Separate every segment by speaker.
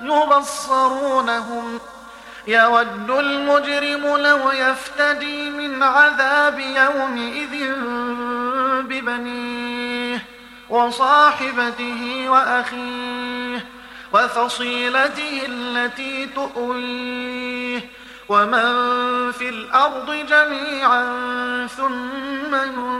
Speaker 1: يبصرونهم يود المجرم لو يفتدي من عذاب يومئذ ببنيه وصاحبته وأخيه وفصيلته التي تؤويه ومن في الأرض جميعا ثم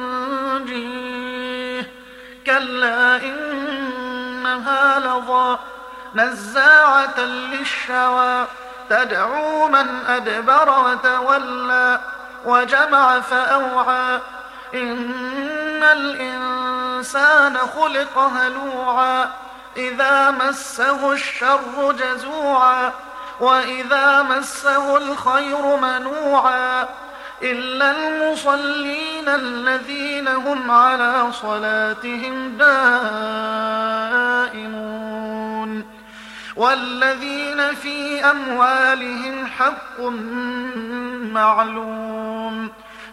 Speaker 1: ينجيه كلا إنها لظى نزاعة للشوى تدعو من أدبر وتولى وجمع فأوعى إن الإنسان خلق هلوعا إذا مسه الشر جزوعا وإذا مسه الخير منوعا إلا المصلين الذين هم على صلاتهم دائمون والذين في أموالهم حق معلوم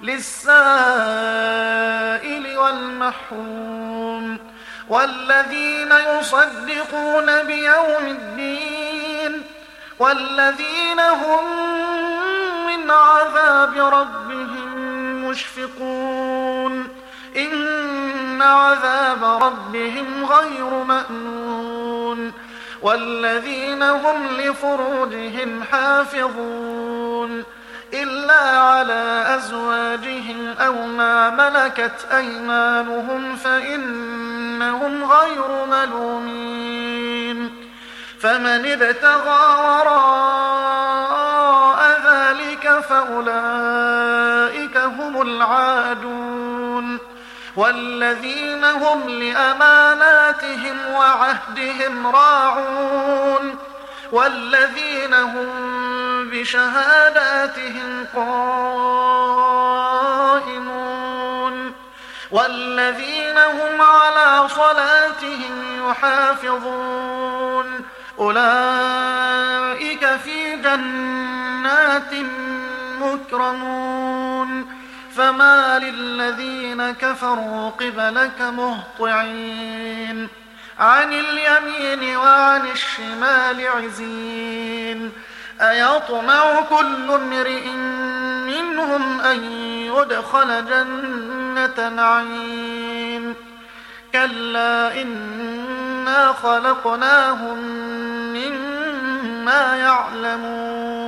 Speaker 1: للسائل والمحروم والذين يصدقون بيوم الدين والذين هم من عذاب ربهم مشفقون إن عذاب ربهم غير مأمون والذين هم لفروجهم حافظون إلا على أزواجهم أو ما ملكت أيمانهم فإنهم غير ملومين فمن ابتغى وراء ذلك فأولئك هم العادون والذين هم لأماناتهم وعهدهم راعون والذين هم بشهاداتهم قائمون والذين هم على صلاتهم يحافظون أولئك في جنات مكرمون فما للذين كفروا قبلك مهطعين عن اليمين وعن الشمال عزين أيطمع كل امرئ منهم أن يدخل جنة نعيم كلا إنا خلقناهم مما يعلمون